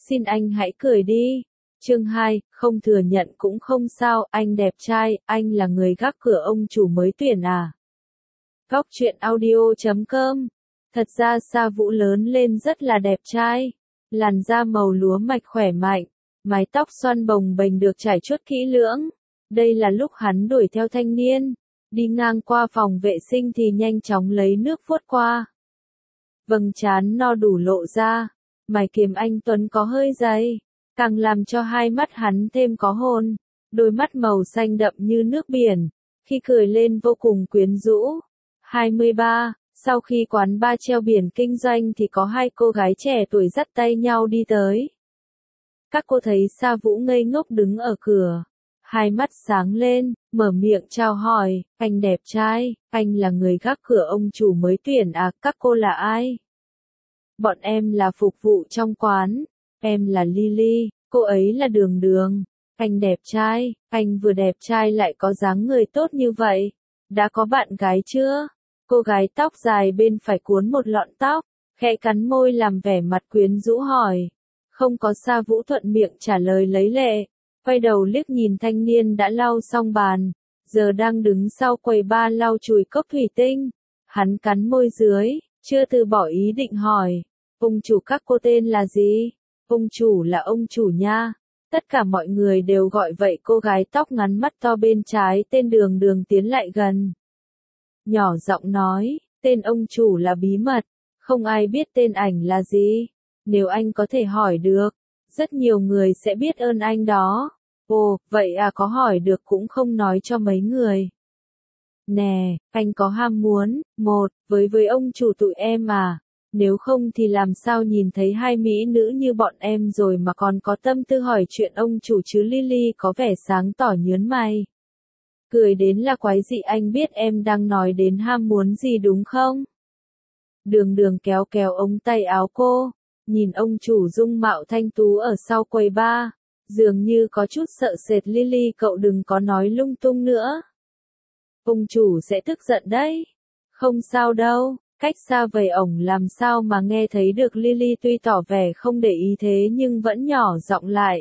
Xin anh hãy cười đi. Chương 2, không thừa nhận cũng không sao, anh đẹp trai, anh là người gác cửa ông chủ mới tuyển à? Góc truyện audio.com. Thật ra Sa Vũ lớn lên rất là đẹp trai. Làn da màu lúa mạch khỏe mạnh, mái tóc xoăn bồng bềnh được trải chuốt kỹ lưỡng. Đây là lúc hắn đuổi theo thanh niên. Đi ngang qua phòng vệ sinh thì nhanh chóng lấy nước vuốt qua. Vầng trán no đủ lộ ra. Mày kiếm anh Tuấn có hơi dày, càng làm cho hai mắt hắn thêm có hồn. Đôi mắt màu xanh đậm như nước biển, khi cười lên vô cùng quyến rũ. 23, sau khi quán bar treo biển kinh doanh thì có hai cô gái trẻ tuổi dắt tay nhau đi tới. Các cô thấy Sa Vũ ngây ngốc đứng ở cửa. Hai mắt sáng lên, mở miệng chào hỏi, anh đẹp trai, anh là người gác cửa ông chủ mới tuyển à, các cô là ai? Bọn em là phục vụ trong quán, em là Lily, cô ấy là Đường Đường. Anh đẹp trai, anh vừa đẹp trai lại có dáng người tốt như vậy. Đã có bạn gái chưa? Cô gái tóc dài bên phải cuốn một lọn tóc, khẽ cắn môi làm vẻ mặt quyến rũ hỏi. Không có. Sa Vũ thuận miệng trả lời lấy lệ, quay đầu liếc nhìn thanh niên đã lau xong bàn, giờ đang đứng sau quầy bar lau chùi cốc thủy tinh. Hắn cắn môi dưới, chưa từ bỏ ý định hỏi. Ông chủ các cô tên là gì? Ông chủ là ông chủ nha. Tất cả mọi người đều gọi vậy. Cô gái tóc ngắn mắt to bên trái tên Đường Đường tiến lại gần. Nhỏ giọng nói, tên ông chủ là bí mật, không ai biết tên ảnh là gì. Nếu anh có thể hỏi được, rất nhiều người sẽ biết ơn anh đó. Ồ, vậy à, có hỏi được cũng không nói cho mấy người. Nè, anh có ham muốn, với ông chủ tụi em à? Nếu không thì làm sao nhìn thấy hai mỹ nữ như bọn em rồi mà còn có tâm tư hỏi chuyện ông chủ chứ? Lily có vẻ sáng tỏ nhớn mày. Cười đến là quái dị, anh biết em đang nói đến ham muốn gì đúng không? Đường Đường kéo kéo ống tay áo cô, nhìn ông chủ dung mạo thanh tú ở sau quầy bar, dường như có chút sợ sệt. Lily cậu đừng có nói lung tung nữa. Ông chủ sẽ tức giận đấy. Không sao đâu. Cách xa vậy ổng làm sao mà nghe thấy được? Lily tuy tỏ vẻ không để ý thế nhưng vẫn nhỏ giọng lại.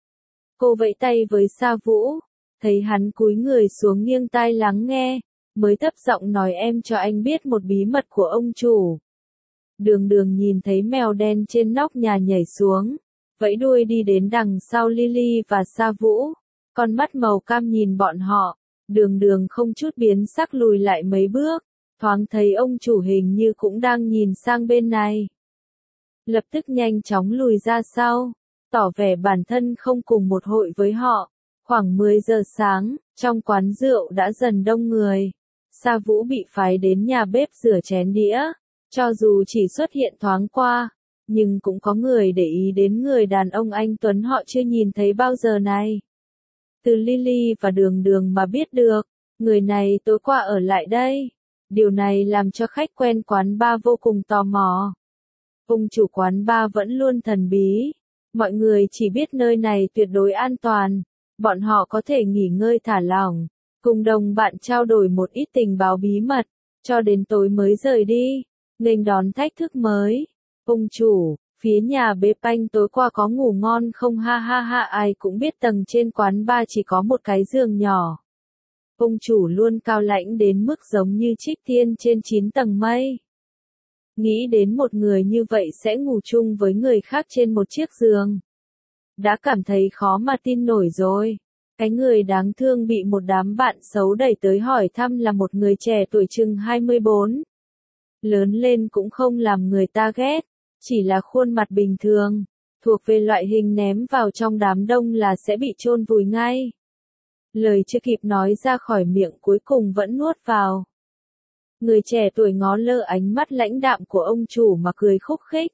Cô vẫy tay với Sa Vũ, thấy hắn cúi người xuống nghiêng tai lắng nghe, mới thấp giọng nói em cho anh biết một bí mật của ông chủ. Đường Đường nhìn thấy mèo đen trên nóc nhà nhảy xuống, vẫy đuôi đi đến đằng sau Lily và Sa Vũ, con mắt màu cam nhìn bọn họ. Đường Đường không chút biến sắc lùi lại mấy bước. Thoáng thấy ông chủ hình như cũng đang nhìn sang bên này. Lập tức nhanh chóng lùi ra sau, tỏ vẻ bản thân không cùng một hội với họ. Khoảng 10 giờ sáng, trong quán rượu đã dần đông người. Sa Vũ bị phái đến nhà bếp rửa chén đĩa. Cho dù chỉ xuất hiện thoáng qua, nhưng cũng có người để ý đến người đàn ông anh Tuấn họ chưa nhìn thấy bao giờ này. Từ Lily và Đường Đường mà biết được, người này tối qua ở lại đây. Điều này làm cho khách quen quán bar vô cùng tò mò. Ông chủ quán bar vẫn luôn thần bí. Mọi người chỉ biết nơi này tuyệt đối an toàn. Bọn họ có thể nghỉ ngơi thả lỏng, cùng đồng bạn trao đổi một ít tình báo bí mật, cho đến tối mới rời đi, nghênh đón thách thức mới. Ông chủ, phía nhà bếp anh tối qua có ngủ ngon không? Ha ha ha, ai cũng biết tầng trên quán bar chỉ có một cái giường nhỏ. Ông chủ luôn cao lãnh đến mức giống như Trích Tiên trên 9 tầng mây. Nghĩ đến một người như vậy sẽ ngủ chung với người khác trên một chiếc giường, đã cảm thấy khó mà tin nổi rồi. Cái người đáng thương bị một đám bạn xấu đẩy tới hỏi thăm là một người trẻ tuổi chừng 24. Lớn lên cũng không làm người ta ghét, chỉ là khuôn mặt bình thường, thuộc về loại hình ném vào trong đám đông là sẽ bị chôn vùi ngay. Lời chưa kịp nói ra khỏi miệng cuối cùng vẫn nuốt vào. Người trẻ tuổi ngó lơ ánh mắt lãnh đạm của ông chủ mà cười khúc khích.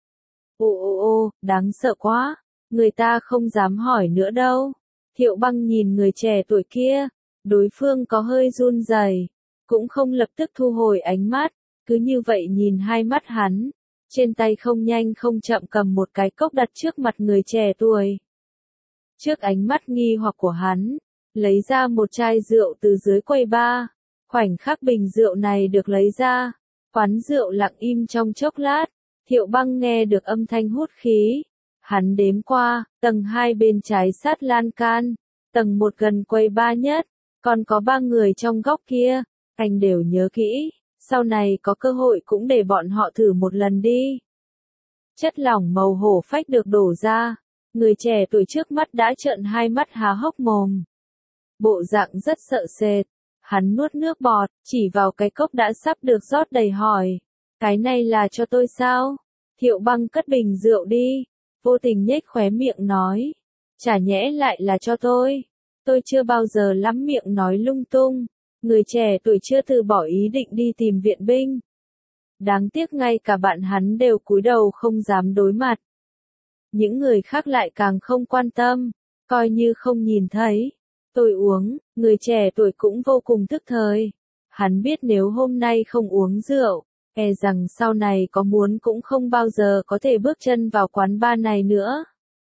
Ô, đáng sợ quá, người ta không dám hỏi nữa đâu. Thiệu Băng nhìn người trẻ tuổi kia, đối phương có hơi run rẩy, cũng không lập tức thu hồi ánh mắt, cứ như vậy nhìn hai mắt hắn, trên tay không nhanh không chậm cầm một cái cốc đặt trước mặt người trẻ tuổi. Trước ánh mắt nghi hoặc của hắn, lấy ra một chai rượu từ dưới quầy bar. Khoảnh khắc bình rượu này được lấy ra, quán rượu lặng im trong chốc lát. Thiệu Băng nghe được âm thanh hút khí, Hắn đếm qua, tầng 2 bên trái sát lan can, tầng 1 gần quầy bar nhất, còn có 3 người trong góc kia, anh đều nhớ kỹ, sau này có cơ hội cũng để bọn họ thử một lần đi. Chất lỏng màu hổ phách được đổ ra, người trẻ tuổi trước mắt đã trợn hai mắt há hốc mồm. Bộ dạng rất sợ sệt, hắn nuốt nước bọt, chỉ vào cái cốc đã sắp được rót đầy hỏi, cái này là cho tôi sao? Thiệu Băng cất bình rượu đi, vô tình nhếch khóe miệng nói, chả nhẽ lại là cho tôi chưa bao giờ lắm miệng nói lung tung, người trẻ tuổi chưa từ bỏ ý định đi tìm viện binh. Đáng tiếc ngay cả bạn hắn đều cúi đầu không dám đối mặt. Những người khác lại càng không quan tâm, coi như không nhìn thấy. Tôi uống, người trẻ tuổi cũng vô cùng tức thời. Hắn biết nếu hôm nay không uống rượu, e rằng sau này có muốn cũng không bao giờ có thể bước chân vào quán bar này nữa.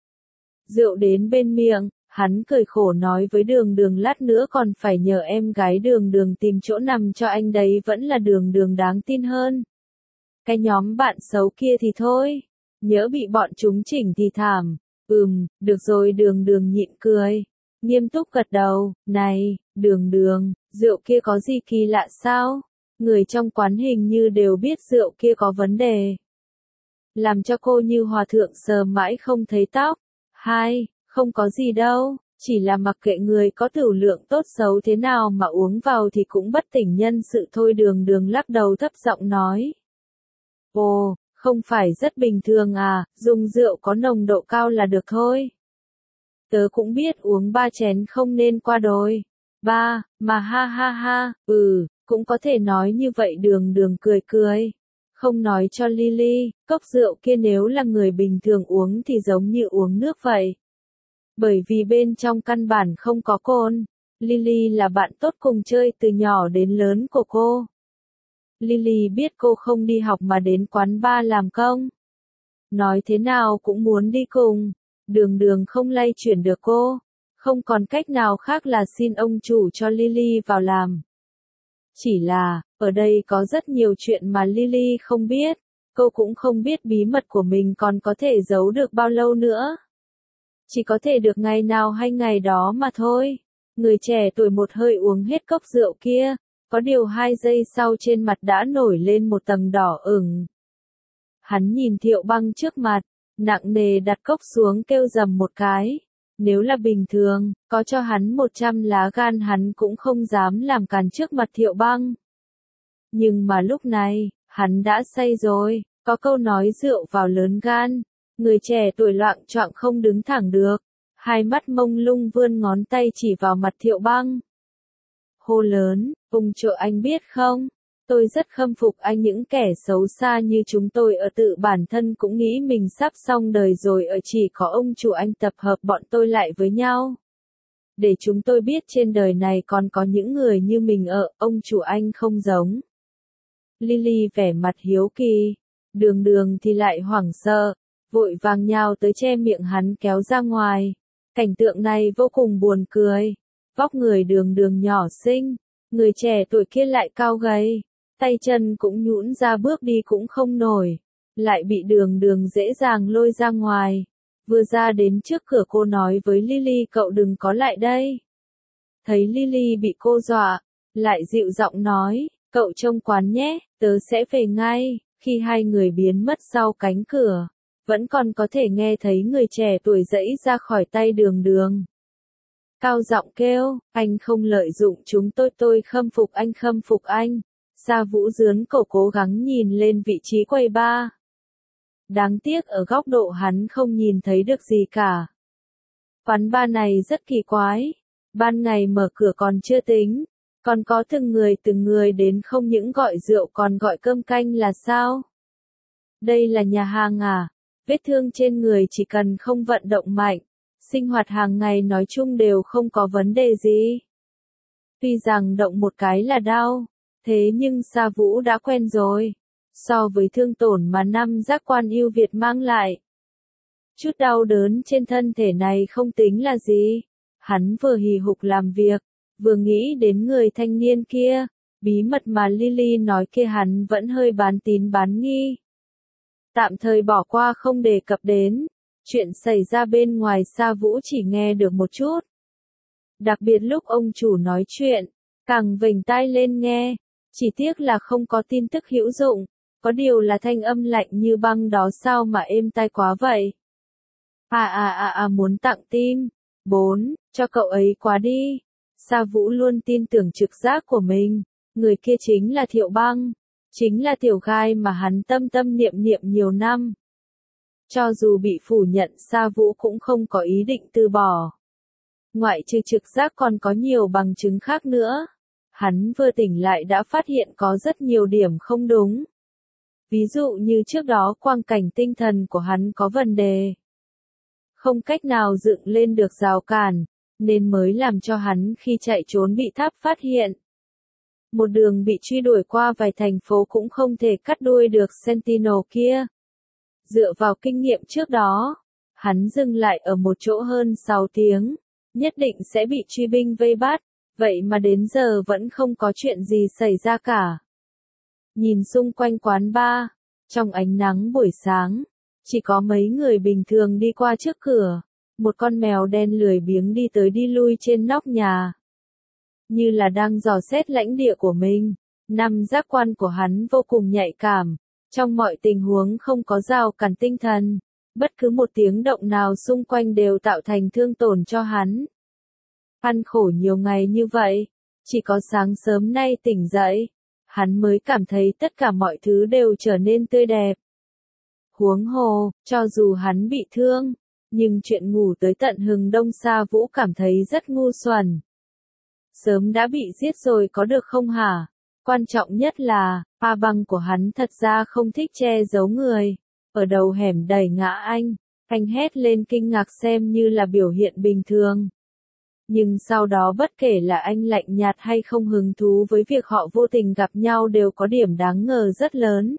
Rượu đến bên miệng, hắn cười khổ nói với Đường Đường lát nữa còn phải nhờ em gái Đường Đường tìm chỗ nằm cho anh đấy, vẫn là Đường Đường đáng tin hơn. Cái nhóm bạn xấu kia thì thôi, nhỡ bị bọn chúng chỉnh thì thảm. Được rồi. Đường Đường nhịn cười, nghiêm túc gật đầu, này, Đường Đường, rượu kia có gì kỳ lạ sao? Người trong quán hình như đều biết rượu kia có vấn đề. Làm cho cô như hòa thượng sờ mãi không thấy tóc. Không có gì đâu, chỉ là mặc kệ người có tửu lượng tốt xấu thế nào mà uống vào thì cũng bất tỉnh nhân sự thôi. Đường Đường lắc đầu thấp giọng nói. Ồ, không phải rất bình thường à, dùng rượu có nồng độ cao là được thôi. Tớ cũng biết uống 3 chén không nên qua đôi. Mà ha, cũng có thể nói như vậy. Đường Đường cười cười. Không nói cho Lily, cốc rượu kia nếu là người bình thường uống thì giống như uống nước vậy. Bởi vì bên trong căn bản không có cồn. Lily là bạn tốt cùng chơi từ nhỏ đến lớn của cô. Lily biết cô không đi học mà đến quán bar làm công. Nói thế nào cũng muốn đi cùng. Đường Đường không lay chuyển được cô. Không còn cách nào khác là xin ông chủ cho Lily vào làm. Chỉ là, ở đây có rất nhiều chuyện mà Lily không biết. Cô cũng không biết bí mật của mình còn có thể giấu được bao lâu nữa. Chỉ có thể được ngày nào hay ngày đó mà thôi. Người trẻ tuổi một hơi uống hết cốc rượu kia. Có điều 2 giây sau trên mặt đã nổi lên một tầng đỏ ửng. Hắn nhìn Thiệu Băng trước mặt, nặng nề đặt cốc xuống kêu rầm một cái. Nếu là bình thường, có cho hắn 100 lá gan hắn cũng không dám làm càn trước mặt Thiệu Băng. Nhưng mà lúc này, hắn đã say rồi, có câu nói rượu vào lớn gan. Người trẻ tuổi loạng choạng không đứng thẳng được, hai mắt mông lung vươn ngón tay chỉ vào mặt Thiệu Băng. Hô lớn, ông chủ anh biết không? Tôi rất khâm phục anh, những kẻ xấu xa như chúng tôi ở tự bản thân cũng nghĩ mình sắp xong đời rồi, ở chỉ có ông chủ anh tập hợp bọn tôi lại với nhau. Để chúng tôi biết trên đời này còn có những người như mình ở, ông chủ anh không giống. Lily vẻ mặt hiếu kỳ, Đường Đường thì lại hoảng sợ, vội vàng nhào tới che miệng hắn kéo ra ngoài. Cảnh tượng này vô cùng buồn cười. Vóc người Đường Đường nhỏ xinh, người trẻ tuổi kia lại cao gầy, tay chân cũng nhũn ra bước đi cũng không nổi, lại bị Đường Đường dễ dàng lôi ra ngoài. Vừa ra đến trước cửa cô nói với Lily cậu đừng có lại đây. Thấy Lily bị cô dọa, lại dịu giọng nói, cậu trông quán nhé, tớ sẽ về ngay. Khi hai người biến mất sau cánh cửa, vẫn còn có thể nghe thấy người trẻ tuổi giãy ra khỏi tay Đường Đường. Cao giọng kêu, anh không lợi dụng chúng tôi khâm phục anh. Sa Vũ dướn cổ cố gắng nhìn lên vị trí quầy bar. Đáng tiếc ở góc độ hắn không nhìn thấy được gì cả. Quán bar này rất kỳ quái. Ban ngày mở cửa còn chưa tính, còn có từng người đến không những gọi rượu còn gọi cơm canh là sao? Đây là nhà hàng à? Vết thương trên người chỉ cần không vận động mạnh, sinh hoạt hàng ngày nói chung đều không có vấn đề gì. Tuy rằng động một cái là đau, thế nhưng Sa Vũ đã quen rồi. So với thương tổn mà năm giác quan yêu Việt mang lại, chút đau đớn trên thân thể này không tính là gì. Hắn vừa hì hục làm việc, vừa nghĩ đến người thanh niên kia, bí mật mà Lily nói kia hắn vẫn hơi bán tín bán nghi. Tạm thời bỏ qua không đề cập đến, Chuyện xảy ra bên ngoài Sa Vũ chỉ nghe được một chút. Đặc biệt lúc ông chủ nói chuyện, càng vểnh tai lên nghe, chỉ tiếc là không có tin tức hữu dụng, có điều là thanh âm lạnh như băng đó sao mà êm tai quá vậy. Muốn tặng tim. 4, cho cậu ấy quá đi. Sa Vũ luôn tin tưởng trực giác của mình, người kia chính là Thiệu Băng, chính là tiểu gai mà hắn tâm tâm niệm niệm nhiều năm. Cho dù bị phủ nhận Sa Vũ cũng không có ý định từ bỏ. Ngoại trừ trực giác còn có nhiều bằng chứng khác nữa. Hắn vừa tỉnh lại đã phát hiện có rất nhiều điểm không đúng. Ví dụ như trước đó quang cảnh tinh thần của hắn có vấn đề. Không cách nào dựng lên được rào cản, nên mới làm cho hắn khi chạy trốn bị tháp phát hiện. Một đường bị truy đuổi qua vài thành phố cũng không thể cắt đuôi được Sentinel kia. Dựa vào kinh nghiệm trước đó, hắn dừng lại ở một chỗ hơn 6 tiếng, nhất định sẽ bị truy binh vây bắt, vậy mà đến giờ vẫn không có chuyện gì xảy ra cả. Nhìn xung quanh quán bar, trong ánh nắng buổi sáng, chỉ có mấy người bình thường đi qua trước cửa, một con mèo đen lười biếng đi tới đi lui trên nóc nhà. Như là đang dò xét lãnh địa của mình, năm giác quan của hắn vô cùng nhạy cảm, trong mọi tình huống không có rào cản tinh thần, bất cứ một tiếng động nào xung quanh đều tạo thành thương tổn cho hắn. Ăn khổ nhiều ngày như vậy, chỉ có sáng sớm nay tỉnh dậy, hắn mới cảm thấy tất cả mọi thứ đều trở nên tươi đẹp. Huống hồ, cho dù hắn bị thương, nhưng chuyện ngủ tới tận hừng đông Sa Vũ cảm thấy rất ngu xuẩn. Sớm đã bị giết rồi có được không hả? Quan trọng nhất là, Pa Băng của hắn thật ra không thích che giấu người. Ở đầu hẻm đẩy ngã anh hét lên kinh ngạc xem như là biểu hiện bình thường. Nhưng sau đó bất kể là anh lạnh nhạt hay không hứng thú với việc họ vô tình gặp nhau đều có điểm đáng ngờ rất lớn.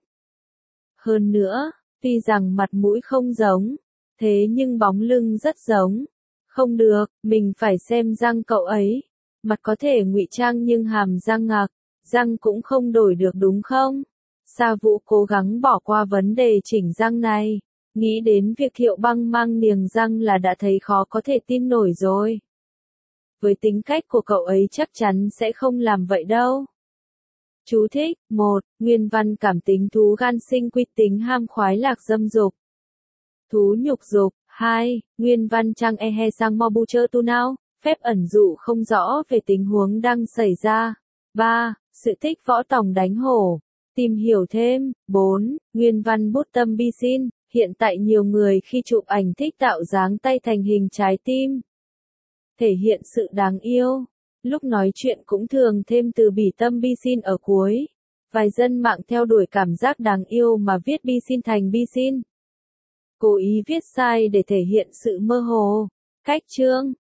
Hơn nữa, tuy rằng mặt mũi không giống, thế nhưng bóng lưng rất giống. Không được, mình phải xem răng cậu ấy. Mặt có thể ngụy trang nhưng hàm răng ngạc, răng cũng không đổi được đúng không? Sa Vũ cố gắng bỏ qua vấn đề chỉnh răng này, nghĩ đến việc Thiệu Băng mang niềng răng là đã thấy khó có thể tin nổi rồi. Với tính cách của cậu ấy chắc chắn sẽ không làm vậy đâu. Chú thích: 1. Nguyên văn cảm tính thú gan sinh quy tính ham khoái lạc dâm dục. Thú nhục dục. 2. Nguyên văn trang ehe sang mobu chơ tu nào, phép ẩn dụ không rõ về tình huống đang xảy ra. 3. Sự thích võ tòng đánh hổ. Tìm hiểu thêm. 4. Nguyên văn bút tâm bi xin, hiện tại nhiều người khi chụp ảnh thích tạo dáng tay thành hình trái tim. Thể hiện sự đáng yêu. Lúc nói chuyện cũng thường thêm từ bỉ tâm bi xin ở cuối. Vài dân mạng theo đuổi cảm giác đáng yêu mà viết bi xin thành bi xin. Cố ý viết sai để thể hiện sự mơ hồ. Cách chương